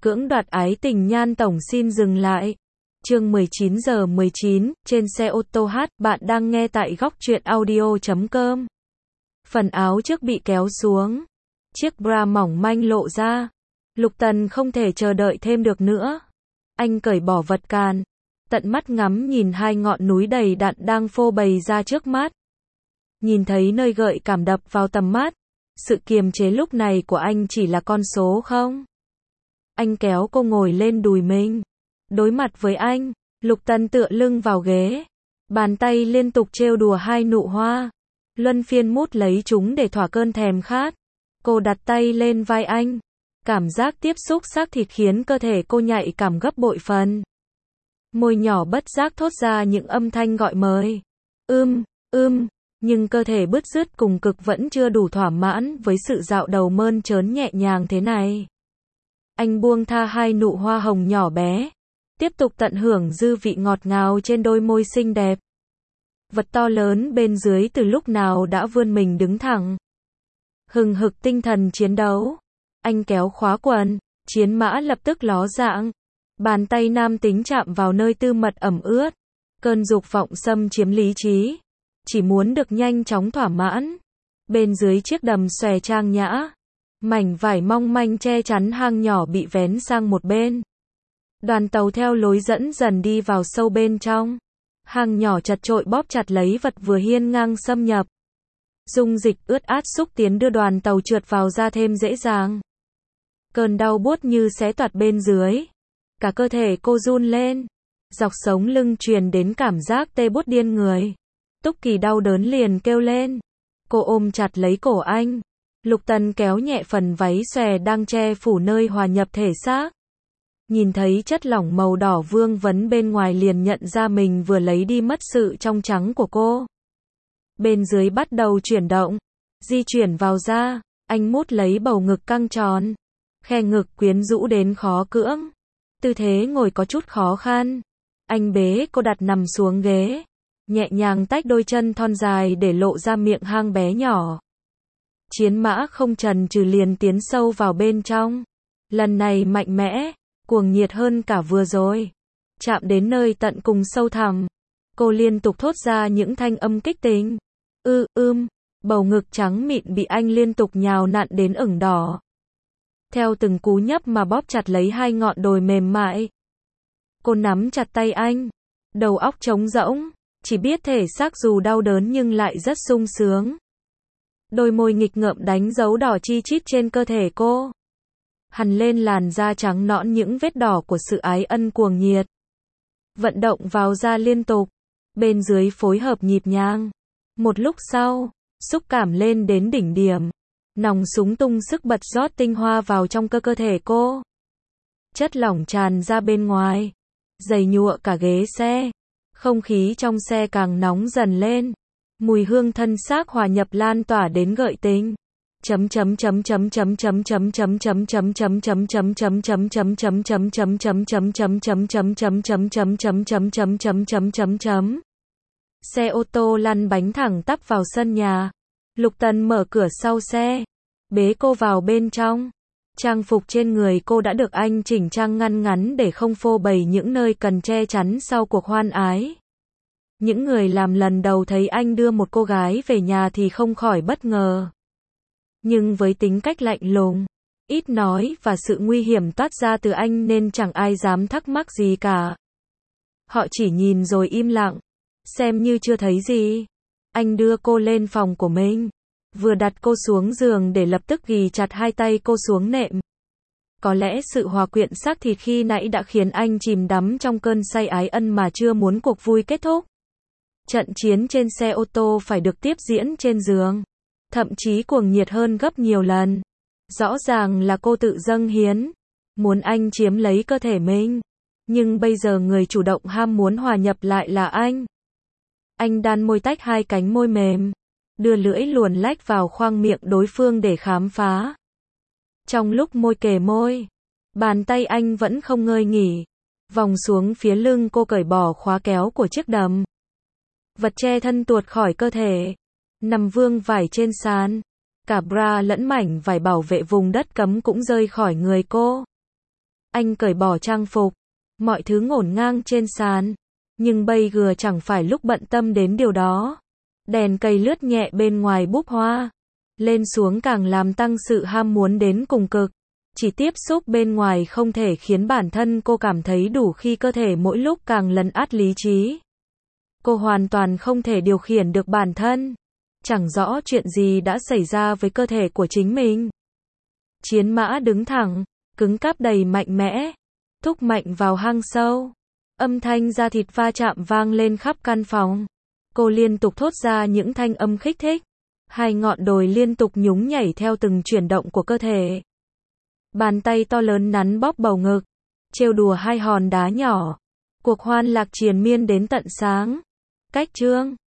Cưỡng đoạt ái tình Nhan Tổng xin dừng lại. Chương 19:19, trên xe ô tô hát, bạn đang nghe tại góc truyện audio.com. Phần áo trước bị kéo xuống. Chiếc bra mỏng manh lộ ra. Lục Tần không thể chờ đợi thêm được nữa. Anh cởi bỏ vật càn. Tận mắt ngắm nhìn hai ngọn núi đầy đặn đang phô bày ra trước mắt. Nhìn thấy nơi gợi cảm đập vào tầm mắt. Sự kiềm chế lúc này của anh chỉ là con số không? Anh kéo cô ngồi lên đùi mình. Đối mặt với anh, Lục Tần tựa lưng vào ghế. Bàn tay liên tục trêu đùa hai nụ hoa. Luân phiên mút lấy chúng để thỏa cơn thèm khát. Cô đặt tay lên vai anh. Cảm giác tiếp xúc xác thịt khiến cơ thể cô nhạy cảm gấp bội phần. Môi nhỏ bất giác thốt ra những âm thanh gọi mời. Nhưng cơ thể bứt rứt cùng cực vẫn chưa đủ thỏa mãn với sự dạo đầu mơn trớn nhẹ nhàng thế này. Anh buông tha hai nụ hoa hồng nhỏ bé. Tiếp tục tận hưởng dư vị ngọt ngào trên đôi môi xinh đẹp. Vật to lớn bên dưới từ lúc nào đã vươn mình đứng thẳng. Hừng hực tinh thần chiến đấu. Anh kéo khóa quần, chiến mã lập tức ló dạng. Bàn tay nam tính chạm vào nơi tư mật ẩm ướt. Cơn dục vọng xâm chiếm lý trí. Chỉ muốn được nhanh chóng thỏa mãn. Bên dưới chiếc đầm xòe trang nhã. Mảnh vải mong manh che chắn hang nhỏ bị vén sang một bên. Đoàn tàu theo lối dẫn dần đi vào sâu bên trong. Hang nhỏ chật chội bóp chặt lấy vật vừa hiên ngang xâm nhập. Dung dịch ướt át xúc tiến đưa đoàn tàu trượt vào ra thêm dễ dàng. Cơn đau buốt như xé toạc bên dưới. Cả cơ thể cô run lên. Dọc sống lưng truyền đến cảm giác tê buốt điên người. Túc Kỳ đau đớn liền kêu lên. Cô ôm chặt lấy cổ anh. Lục Tần kéo nhẹ phần váy xòe đang che phủ nơi hòa nhập thể xác. Nhìn thấy chất lỏng màu đỏ vương vấn bên ngoài liền nhận ra mình vừa lấy đi mất sự trong trắng của cô. Bên dưới bắt đầu chuyển động, di chuyển vào da, anh mút lấy bầu ngực căng tròn. Khe ngực quyến rũ đến khó cưỡng. Tư thế ngồi có chút khó khăn. Anh bế cô đặt nằm xuống ghế. Nhẹ nhàng tách đôi chân thon dài để lộ ra miệng hang bé nhỏ. Chiến mã không chần chừ liền tiến sâu vào bên trong. Lần này mạnh mẽ, cuồng nhiệt hơn cả vừa rồi. Chạm đến nơi tận cùng sâu thẳm. Cô liên tục thốt ra những thanh âm kích tình. Bầu ngực trắng mịn bị anh liên tục nhào nặn đến ửng đỏ. Theo từng cú nhấp mà bóp chặt lấy hai ngọn đồi mềm mại. Cô nắm chặt tay anh. Đầu óc trống rỗng. Chỉ biết thể xác dù đau đớn nhưng lại rất sung sướng. Đôi môi nghịch ngợm đánh dấu đỏ chi chít trên cơ thể cô. Hằn lên làn da trắng nõn những vết đỏ của sự ái ân cuồng nhiệt. Vận động vào da liên tục. Bên dưới phối hợp nhịp nhàng. Một lúc sau, xúc cảm lên đến đỉnh điểm. Nòng súng tung sức bật rót tinh hoa vào trong cơ thể cô. Chất lỏng tràn ra bên ngoài. Giày nhụa cả ghế xe. Không khí trong xe càng nóng dần lên. Mùi hương thân xác hòa nhập lan tỏa đến gợi tình. Xe ô tô lăn bánh thẳng tắp vào sân nhà. Lục Tần mở cửa sau xe, bế cô vào bên trong. Trang phục trên người cô đã được anh chỉnh trang ngăn ngắn để không phô bày những nơi cần che chắn sau cuộc hoan ái. Những người làm lần đầu thấy anh đưa một cô gái về nhà thì không khỏi bất ngờ. Nhưng với tính cách lạnh lùng, ít nói và sự nguy hiểm toát ra từ anh nên chẳng ai dám thắc mắc gì cả. Họ chỉ nhìn rồi im lặng, xem như chưa thấy gì. Anh đưa cô lên phòng của mình, vừa đặt cô xuống giường để lập tức ghì chặt hai tay cô xuống nệm. Có lẽ sự hòa quyện xác thịt khi nãy đã khiến anh chìm đắm trong cơn say ái ân mà chưa muốn cuộc vui kết thúc. Trận chiến trên xe ô tô phải được tiếp diễn trên giường. Thậm chí cuồng nhiệt hơn gấp nhiều lần. Rõ ràng là cô tự dâng hiến. Muốn anh chiếm lấy cơ thể mình. Nhưng bây giờ người chủ động ham muốn hòa nhập lại là anh. Anh đan môi tách hai cánh môi mềm. Đưa lưỡi luồn lách vào khoang miệng đối phương để khám phá. Trong lúc môi kề môi, bàn tay anh vẫn không ngơi nghỉ. Vòng xuống phía lưng cô cởi bỏ khóa kéo của chiếc đầm. Vật che thân tuột khỏi cơ thể. Nằm vương vải trên sàn. Cả bra lẫn mảnh vải bảo vệ vùng đất cấm cũng rơi khỏi người cô. Anh cởi bỏ trang phục. Mọi thứ ngổn ngang trên sàn. Nhưng bây giờ chẳng phải lúc bận tâm đến điều đó. Đèn cây lướt nhẹ bên ngoài búp hoa. Lên xuống càng làm tăng sự ham muốn đến cùng cực. Chỉ tiếp xúc bên ngoài không thể khiến bản thân cô cảm thấy đủ khi cơ thể mỗi lúc càng lấn át lý trí. Cô hoàn toàn không thể điều khiển được bản thân. Chẳng rõ chuyện gì đã xảy ra với cơ thể của chính mình. Chiến mã đứng thẳng, cứng cáp đầy mạnh mẽ, thúc mạnh vào hang sâu. Âm thanh da thịt va chạm vang lên khắp căn phòng. Cô liên tục thốt ra những thanh âm kích thích. Hai ngọn đồi liên tục nhún nhảy theo từng chuyển động của cơ thể. Bàn tay to lớn nắn bóp bầu ngực, trêu đùa hai hòn đá nhỏ. Cuộc hoan lạc triền miên đến tận sáng. Cách chương